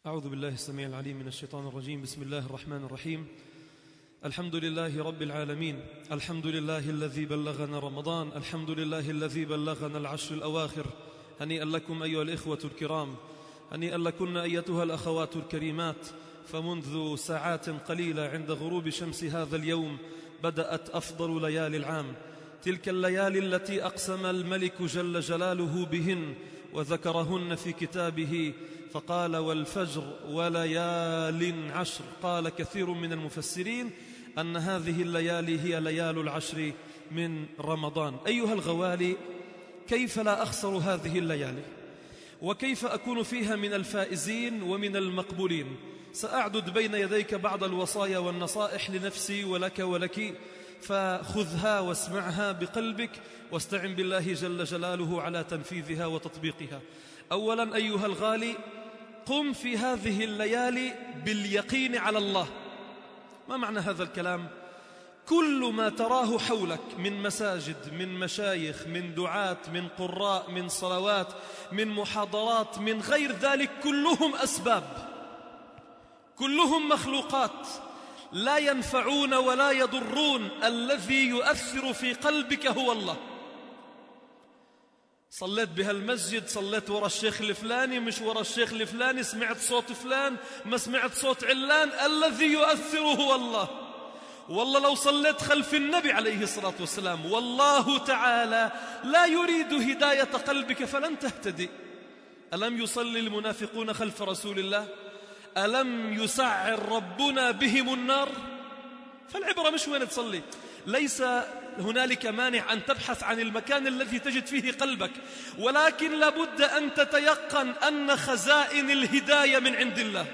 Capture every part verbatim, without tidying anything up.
أعوذ بالله السميع العليم من الشيطان الرجيم. بسم الله الرحمن الرحيم. الحمد لله رب العالمين، الحمد لله الذي بلغنا رمضان، الحمد لله الذي بلغنا العشر الأواخر. هنيئا لكم أيها الإخوة الكرام، هنيئا لكن أيتها الأخوات الكريمات، فمنذ ساعات قليلة عند غروب شمس هذا اليوم بدأت أفضل ليالي العام، تلك الليالي التي أقسم الملك جل جلاله بهن وذكرهن في كتابه فقال والفجر وليال عشر. قال كثير من المفسرين أن هذه الليالي هي ليال العشر من رمضان. أيها الغوالي، كيف لا أخسر هذه الليالي؟ وكيف أكون فيها من الفائزين ومن المقبولين؟ سأعدد بين يديك بعض الوصايا والنصائح لنفسي ولك ولك، فخذها واسمعها بقلبك واستعن بالله جل جلاله على تنفيذها وتطبيقها. أولا أيها الغالي، قم في هذه الليالي باليقين على الله. ما معنى هذا الكلام؟ كل ما تراه حولك من مساجد، من مشايخ، من دعاة، من قراء، من صلوات، من محاضرات، من غير ذلك، كلهم أسباب، كلهم مخلوقات لا ينفعون ولا يضرون. الذي يؤثر في قلبك هو الله. صليت بهالمسجد، صليت ورا الشيخ الفلاني، مش ورا الشيخ الفلاني، سمعت صوت فلان، ما سمعت صوت علان، الذي يؤثر هو الله. والله لو صليت خلف النبي عليه الصلاة والسلام والله تعالى لا يريد هداية قلبك فلن تهتدي. ألم يصلي المنافقون خلف رسول الله؟ ألم يسعر ربنا بهم النار؟ فالعبرة مش وين تصلي. ليس هنالك مانع أن تبحث عن المكان الذي تجد فيه قلبك، ولكن لابد أن تتيقن أن خزائن الهداية من عند الله،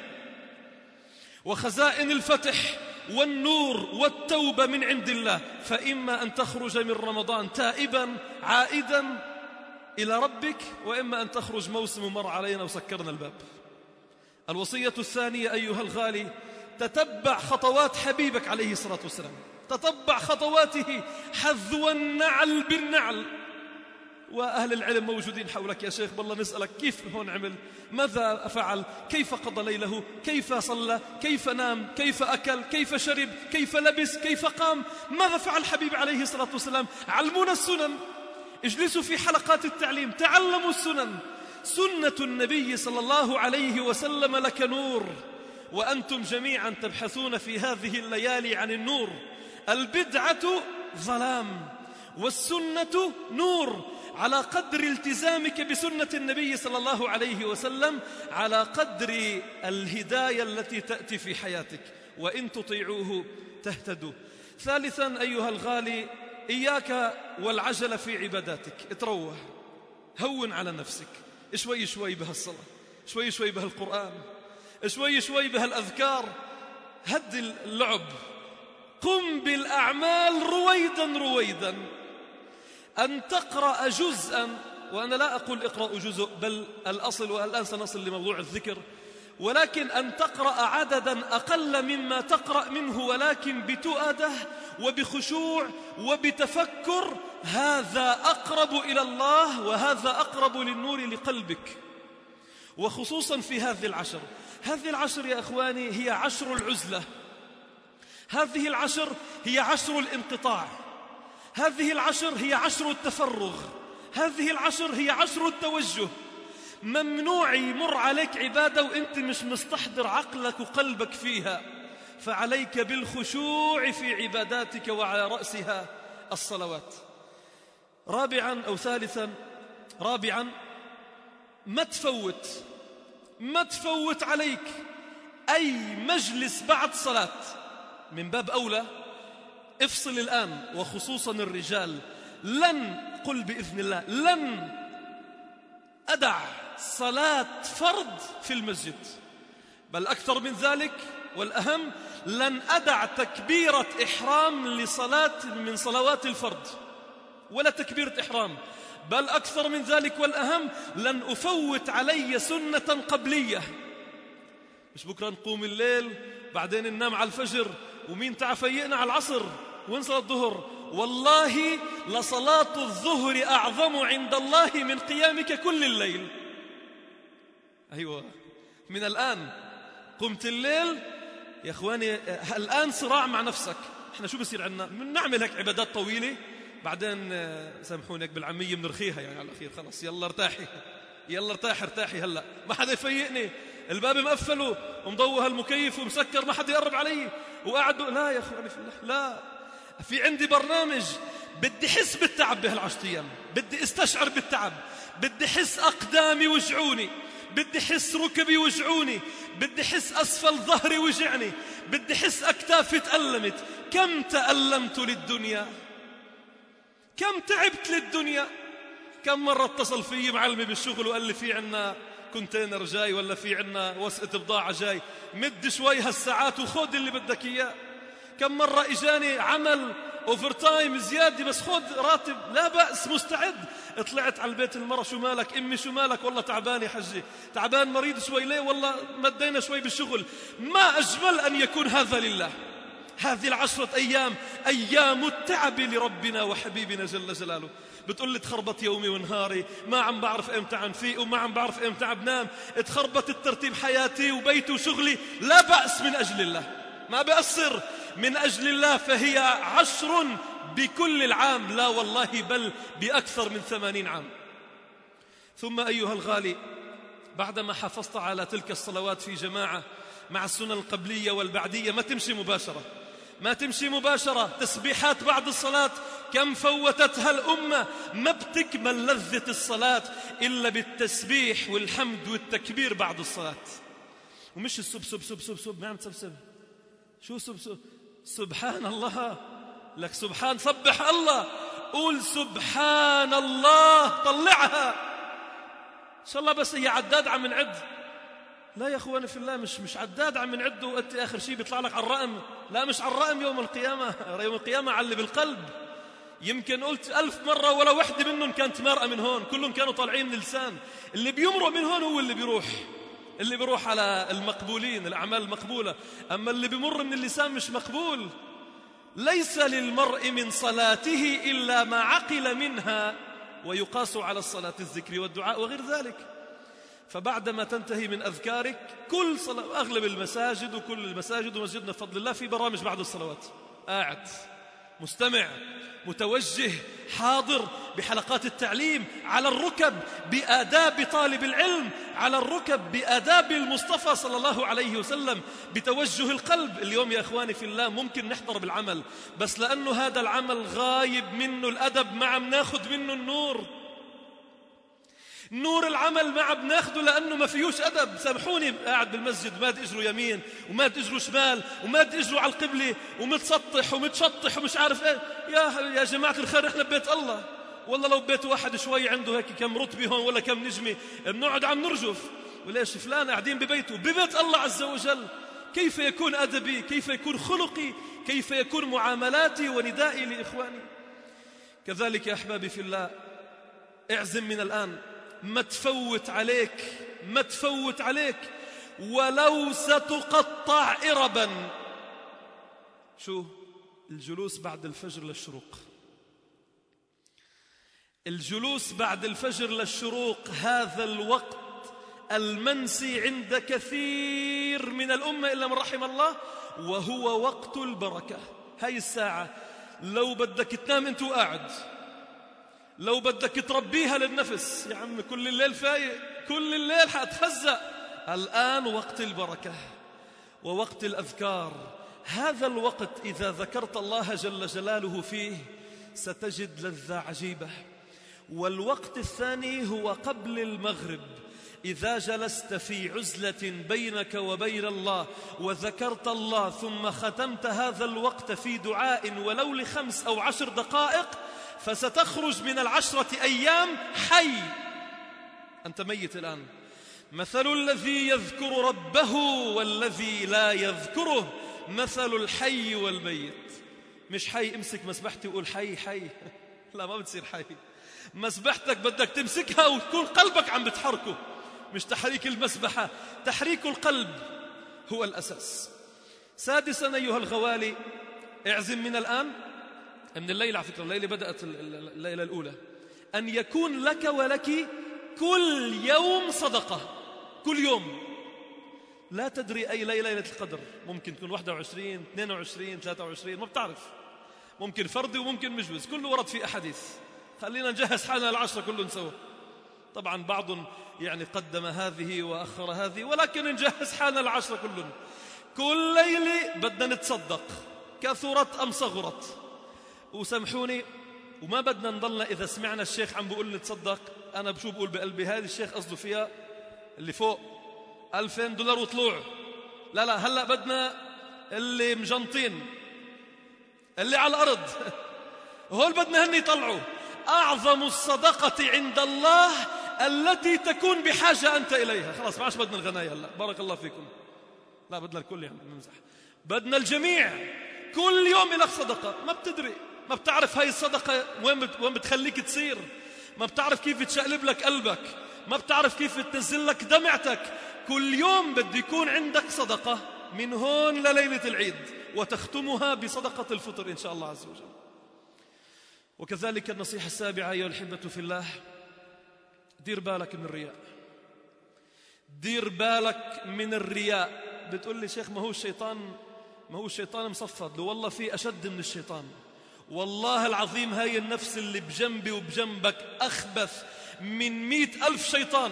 وخزائن الفتح والنور والتوبة من عند الله. فإما أن تخرج من رمضان تائبا عائدا إلى ربك، وإما أن تخرج موسم مر علينا وسكرنا الباب. الوصية الثانية أيها الغالي، تتبع خطوات حبيبك عليه الصلاة والسلام، تتبع خطواته حذو النعل بالنعل. وأهل العلم موجودين حولك يا شيخ، والله نسألك كيف هون عمل، ماذا فعل، كيف قضى ليله، كيف صلى، كيف نام، كيف أكل، كيف شرب، كيف لبس، كيف قام، ماذا فعل حبيب عليه الصلاة والسلام؟ علمونا السنن، اجلسوا في حلقات التعليم، تعلموا السنن. سنة النبي صلى الله عليه وسلم لك نور، وأنتم جميعا تبحثون في هذه الليالي عن النور. البدعة ظلام والسنة نور. على قدر التزامك بسنة النبي صلى الله عليه وسلم على قدر الهداية التي تأتي في حياتك، وإن تطيعوه تهتدوا. ثالثا أيها الغالي، إياك والعجل في عباداتك. اتروه، هون على نفسك، شوي شوي بهالصلاة، شوي شوي بهالقرآن، شوي شوي بهالأذكار. هد اللعب، قم بالأعمال رويدا رويدا. أن تقرأ جزءا، وأنا لا أقول اقرأ جزء، بل الأصل، والآن سنصل لموضوع الذكر، ولكن أن تقرأ عددا أقل مما تقرأ منه، ولكن بتؤدة وبخشوع وبتفكر. هذا أقرب إلى الله، وهذا أقرب للنور لقلبك، وخصوصا في هذه العشر. هذه العشر يا أخواني هي عشر العزلة، هذه العشر هي عشر الانقطاع، هذه العشر هي عشر التفرغ، هذه العشر هي عشر التوجه. ممنوع يمر عليك عبادة وإنت مش مستحضر عقلك وقلبك فيها، فعليك بالخشوع في عباداتك، وعلى رأسها الصلوات. رابعا أو ثالثا، رابعا ما تفوت ما تفوت عليك أي مجلس بعد صلاة. من باب أولى افصل الآن، وخصوصا الرجال. لن قل بإذن الله لن أدع صلاة فرض في المسجد، بل أكثر من ذلك والأهم، لن أدع تكبيرة إحرام لصلاة من صلوات الفرض، ولا تكبيرة إحرام، بل أكثر من ذلك والأهم، لن أفوت علي سنة قبلية. مش بكرة نقوم الليل بعدين ننام على الفجر، ومين تعفيقنا على العصر ونصلي الظهر. والله لصلاة الظهر أعظم عند الله من قيامك كل الليل. أيوة، من الآن قمت الليل يا إخواني، الآن صراع مع نفسك. إحنا شو بصير عنا؟ بنعمل هيك عبادات طويلة، بعدين سامحوني هيك بالعامية بنرخيها يعني على الأخير، خلاص يلا ارتاحي، يلا ارتاحي ارتاحي، هلأ ما حدا يفيقني، الباب مقفله ومضوه المكيف ومسكر، ما حدا يقرب علي، وقاعد لا يا إخواني في الله، لا، في عندي برنامج، بدي حس بالتعب بهالعشرة أيام، بدي استشعر بالتعب، بدي حس أقدامي وجعوني، بدي حس ركبي وجعوني، بدي حس أسفل ظهري وجعني، بدي حس أكتافي تألمت. كم تألمت للدنيا، كم تعبت للدنيا. كم مرة اتصل في معلمي بالشغل وقال لي في عنا كونتينر جاي ولا في عنا وسقة بضاعة جاي، مد شوي هالساعات وخذ اللي بدك إياه. كم مرة إجاني عمل اوفر تايم زيادة بس خذ راتب، لا بأس، مستعد. طلعت على البيت، المرة شو مالك امي شو مالك؟ والله تعبان يا حجي، تعبان مريض شوي، ليه؟ والله مدينا شوي بالشغل. ما أجمل أن يكون هذا لله. هذه العشرة أيام أيام التعب لربنا وحبيبنا جل جلاله. بتقول لي تخربط يومي ونهاري، ما عم بعرف امتى عم فيق وما عم بعرف امتى عم بنام، تخربط الترتيب حياتي وبيتي وشغلي، لا بأس، من أجل الله، ما بأثر، من أجل الله، فهي عشر بكل العام، لا والله بل بأكثر من ثمانين عام. ثم أيها الغالي، بعدما حافظت على تلك الصلوات في جماعة مع السنن القبلية والبعدية، ما تمشي مباشرة، ما تمشي مباشرة. تسبيحات بعد الصلاة كم فوتتها الأمة، ما بتكمل لذة الصلاة إلا بالتسبيح والحمد والتكبير بعد الصلاة. ومش السب سب سب سب سب، ما عم تسبسب، شو سب سب؟ سبحان الله، لك سبحان، سبح الله، قول سبحان الله، طلعها إن شاء الله. بس هي عداد عم نعد، لا يا أخواني في الله، مش مش عداد عم نعد وأنت آخر شيء بيطلع لك على الرقم، لا مش على الرقم يوم القيامة. يوم القيامة على اللي بالقلب. يمكن قلت ألف مرة ولا وحدة منهم كانت مارقة من هون، كلهم كانوا طالعين من اللسان. اللي بيمرق من هون هو اللي بيروح، اللي بيروح على المقبولين، الأعمال المقبولة. أما اللي بيمر من اللسان مش مقبول. ليس للمرء من صلاته إلا ما عقل منها، ويقاس على الصلاة الذكر والدعاء وغير ذلك. فبعدما تنتهي من أذكارك، كل صلاة، أغلب المساجد وكل المساجد ومسجدنا بفضل الله في برامج بعد الصلوات، قاعد مستمع متوجه حاضر بحلقات التعليم، على الركب بآداب طالب العلم، على الركب بآداب المصطفى صلى الله عليه وسلم، بتوجه القلب. اليوم يا أخواني في الله ممكن نحضر بالعمل، بس لأنه هذا العمل غايب منه الأدب، ما عم ناخد منه النور، نور العمل ما عم ناخده لأنه ما فيهوش أدب. سامحوني، قاعد بالمسجد ماد إجره يمين وماد إجره شمال وماد إجره على القبلة ومتسطح ومتشطح ومش عارف إيه. يا يا جماعة الخير، إحنا ببيت الله، والله لو بيت واحد شوي عنده هيك كم رتبة هون ولا كم نجمة بنقعد عم نرجف. وليش فلان قاعدين ببيته ببيت الله عز وجل؟ كيف يكون أدبي؟ كيف يكون خلقي؟ كيف يكون معاملاتي وندائي لإخواني؟ كذلك يا أحبابي في الله، اعزم من الآن، ما تفوت عليك، ما تفوت عليك ولو ستقطع إربا. شو؟ الجلوس بعد الفجر للشروق، الجلوس بعد الفجر للشروق، هذا الوقت المنسي عند كثير من الأمة إلا من رحم الله، وهو وقت البركة. هاي الساعة لو بدك تنام أنت وقاعد، لو بدك تربيها للنفس، يا عم كل الليل فايق، كل الليل حتفزق، الآن وقت البركة ووقت الأذكار. هذا الوقت إذا ذكرت الله جل جلاله فيه ستجد لذة عجيبة. والوقت الثاني هو قبل المغرب، إذا جلست في عزلة بينك وبين الله وذكرت الله ثم ختمت هذا الوقت في دعاء ولو لخمس أو عشر دقائق، فستخرج من العشرة أيام حي، أنت ميت الآن. مثل الذي يذكر ربه والذي لا يذكره مثل الحي والميت. مش حي امسك مسبحتي وقول حي حي، لا ما بتصير حي. مسبحتك بدك تمسكها وتكون قلبك عم بتحركه، مش تحريك المسبحة، تحريك القلب هو الأساس. سادسا أيها الغوالي، اعزم من الآن، من الليلة، على فكرة الليلة بدأت الليلة الأولى، أن يكون لك ولك كل يوم صدقة، كل يوم لا تدري أي ليلة ليلة القدر، ممكن تكون واحد وعشرين اثنين وعشرين ثلاثة وعشرين، ما بتعرف، ممكن فردي وممكن مجوز، كله ورد في أحاديث. خلينا نجهز حالنا العشرة كله سوا. طبعا بعض يعني قدم هذه وأخر هذه، ولكن نجهز حالنا العشرة كلهم. كل ليلة بدنا نتصدق، كثرت أم صغرت. وسامحوني، وما بدنا نضلنا إذا سمعنا الشيخ عم بيقول نتصدق، أنا بشو بقول بقلبي هذه الشيخ قصده فيها اللي فوق ألفين دولار وطلوع. لا لا، هلأ بدنا اللي مجنطين، اللي على الأرض هول بدنا هن يطلعوا. أعظم الصدقة عند الله التي تكون بحاجة أنت إليها. خلاص ما عادش بدنا الغناية هلأ، بارك الله فيكم. لا بدنا الكل، يعني نمزح، بدنا الجميع. كل يوم لك صدقة، ما بتدري، ما بتعرف هاي الصدقة وين بت... وين بتخليك تصير، ما بتعرف كيف تشقلب لك قلبك، ما بتعرف كيف تنزل لك دمعتك. كل يوم بده يكون عندك صدقة من هون لليلة العيد، وتختمها بصدقة الفطر إن شاء الله عز وجل. وكذلك النصيحة السابعة أيها الأحبة في الله، دير بالك من الرياء. دير بالك من الرياء. بتقول لي شيخ ما هو الشيطان، ما هو الشيطان مصفد له. والله في أشد من الشيطان، والله العظيم. هاي النفس اللي بجنبي وبجنبك أخبث من مئة ألف شيطان.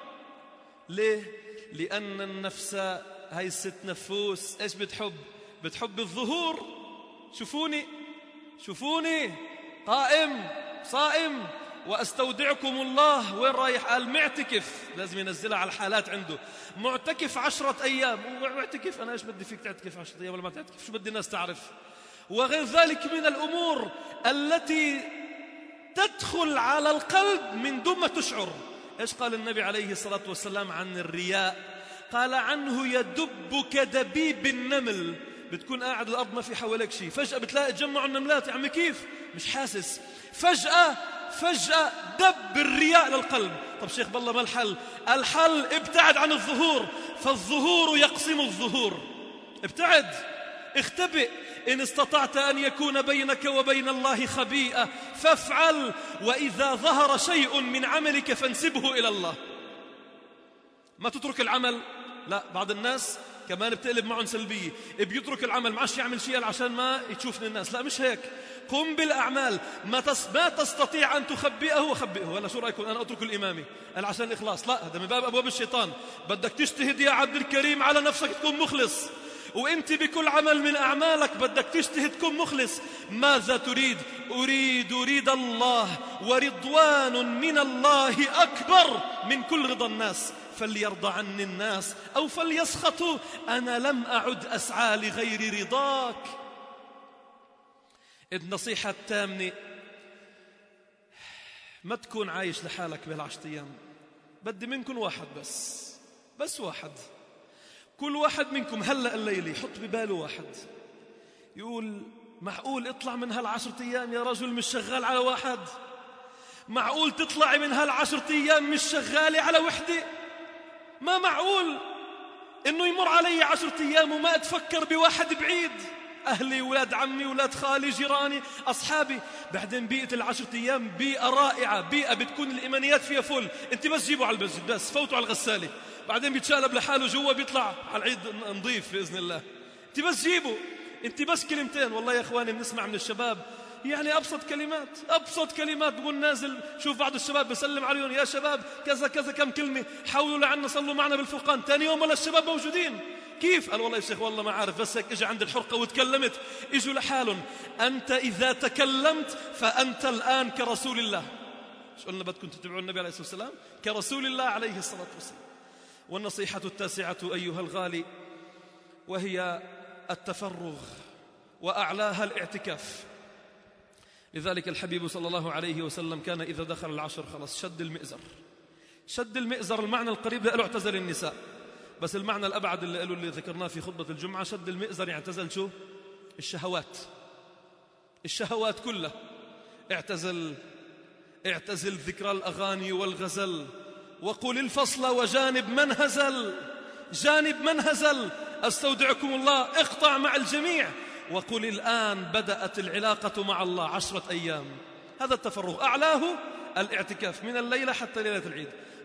ليه؟ لأن النفس هاي الست نفوس إيش بتحب؟ بتحب الظهور. شوفوني شوفوني قائم صائم وأستودعكم الله. وين رايح؟ قال معتكف، لازم ينزلها على الحالات عنده. معتكف عشرة أيام. ومعتكف أنا إيش بدي فيك تعتكف عشرة أيام ولا ما تعتكف؟ شو بدي الناس تعرف؟ وغير ذلك من الأمور التي تدخل على القلب من دون ما تشعر. إيش قال النبي عليه الصلاة والسلام عن الرياء؟ قال عنه يدب كدبيب النمل. بتكون قاعد الأرض ما في حواليك شيء، فجأة بتلاقي تجمعوا النملات. يا عمي كيف؟ مش حاسس. فجأة فجأة دب الرياء للقلب. طب شيخ بالله ما الحل؟ الحل ابتعد عن الظهور، فالظهور يقسم الظهور. ابتعد، اختبئ. إن استطعت أن يكون بينك وبين الله خبيئة فافعل، وإذا ظهر شيء من عملك فانسبه إلى الله. ما تترك العمل. لا، بعض الناس كمان بتقلب معهم سلبية، بيترك العمل ما عادش يعمل شيء عشان ما يشوفني الناس. لا مش هيك، قم بالأعمال. ما, تس... ما تستطيع أن تخبئه وخبئه. ولا شو رأيكم أنا أترك الإمامي أنا عشان الإخلاص؟ لا، هذا من باب أبواب الشيطان. بدك تجتهد يا عبد الكريم على نفسك تكون مخلص، وانت بكل عمل من أعمالك بدك تجتهد تكون مخلص. ماذا تريد؟ أريد رضا الله، ورضوان من الله أكبر من كل رضا الناس. فليرضى عني الناس أو فليسخطوا، أنا لم أعد أسعى لغير رضاك. النصيحة التامنة، ما تكون عايش لحالك بالعشرة أيام. بدي منكم واحد بس، بس واحد. كل واحد منكم هلأ الليلة يحط بباله واحد، يقول معقول اطلع من هالعشرة أيام يا رجل مش شغال على واحد؟ معقول تطلع من هالعشرة أيام مش شغالة على وحدة؟ ما معقول إنه يمر علي عشرة أيام وما أتفكر بواحد بعيد. أهلي، ولاد عمي، ولاد خالي، جيراني، أصحابي. بعدين بيئة العشرة أيام بيئة رائعة، بيئة بتكون الإيمانيات فيها فل. أنت بس جيبوا على المسجد، بس فوتوا على الغسالة، بعدين بيتشالب لحاله جوا، بيطلع على العيد نظيف بإذن الله. أنت بس جيبوا، أنت بس كلمتين. والله يا إخواني بنسمع من الشباب يعني أبسط كلمات، أبسط كلمات. بقول نازل شوف بعض الشباب بسلم عليهم، يا شباب كذا كذا، كم كلمة، حاولوا لعنا صلوا معنا بالفرقان. تاني يوم ولا الشباب موجودين. كيف؟ قال والله يا شيخ والله ما عارف، بس هيك اجى عند الحرقة وتكلمت. اجوا لحالهم. أنت إذا تكلمت فأنت الآن كرسول الله. مش قلنا بدكم تتبعوا النبي عليه الصلاة والسلام؟ كرسول الله عليه الصلاة والسلام. والنصيحة التاسعة أيها الغالي، وهي التفرغ، وأعلاها الاعتكاف. لذلك الحبيب صلى الله عليه وسلم كان إذا دخل العشر خلص شد المئزر. شد المئزر المعنى القريب له اعتزل النساء، بس المعنى الأبعد اللي قالوا اللي ذكرناه في خطبة الجمعة شد المئزر يعتزل شو؟ الشهوات. الشهوات كلها اعتزل. اعتزل ذكر الأغاني والغزل، وقل الفصل وجانب من هزل. جانب من هزل، أستودعكم الله، اقطع مع الجميع. وقل الآن بدأت العلاقة مع الله عشرة أيام. هذا التفرغ أعلاه الاعتكاف من الليلة حتى ليلة العيد.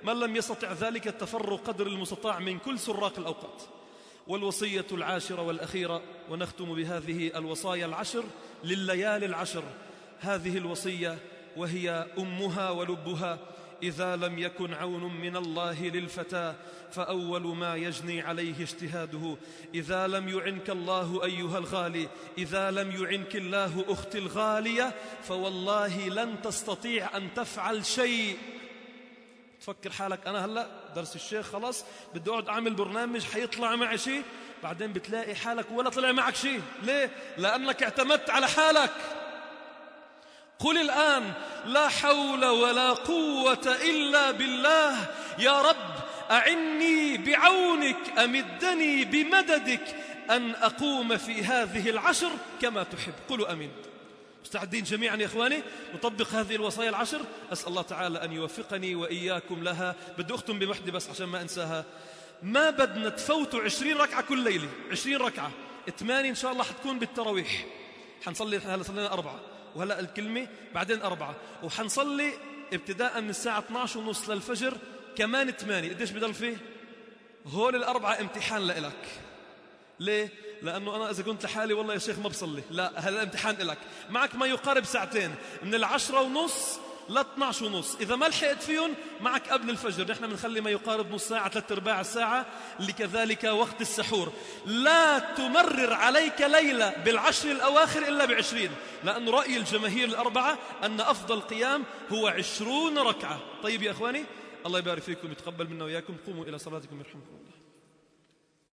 من لم يستطع ذلك التفرغ قدر المستطاع من كل سراق الأوقات. والوصية العاشرة والأخيرة، ونختم بهذه الوصايا العشر لليالي العشر، هذه الوصية وهي أمها ولبها: إذا لم يكن عون من الله للفتى فأول ما يجني عليه اجتهاده. إذا لم يعنك الله أيها الغالي، إذا لم يعنك الله أختي الغالية، فوالله لن تستطيع أن تفعل شيء. تفكر حالك أنا هلأ درس الشيخ خلاص بدي أقعد أعمل برنامج حيطلع معي شيء، بعدين بتلاقي حالك ولا طلع معك شيء. ليه؟ لأنك اعتمدت على حالك. قل الآن: لا حول ولا قوة إلا بالله، يا رب أعني بعونك، أمدني بمددك أن أقوم في هذه العشر كما تحب. قولوا أمين. مستعدين جميعا يا إخواني نطبق هذه الوصايا العشر؟ أسأل الله تعالى أن يوفقني وإياكم لها. بدي أختم بوحدة بس عشان ما أنساها: ما بدنا تفوتوا عشرين ركعة كل ليلة. عشرين ركعة، ثمانية إن شاء الله حتكون بالتراويح. حنصلي، هلا صلينا أربعة وهلأ الكلمة، بعدين أربعة، وحنصلي ابتداء من الساعة اثني عشر ونص للفجر كمان ثمانية. قديش بدل فيه؟ هول الأربعة امتحان لإلك. ليه؟ لأنه أنا إذا كنت لحالي والله يا شيخ ما بصلي، لا، هذا الامتحان إلك. معك ما يقارب ساعتين من العشرة ونص ل اثني عشر ونص. إذا ما لحقت فيهم معك قبل الفجر، نحن بنخلي ما يقارب نص ساعة ثلاث أرباع الساعة لكذلك وقت السحور. لا تمرر عليك ليلة بالعشر الأواخر إلا بعشرين، لأن رأي الجماهير الأربعة أن أفضل قيام هو عشرون ركعة. طيب يا أخواني، الله يبارك فيكم، يتقبل منا وإياكم. قوموا إلى صلاتكم يرحمكم الله.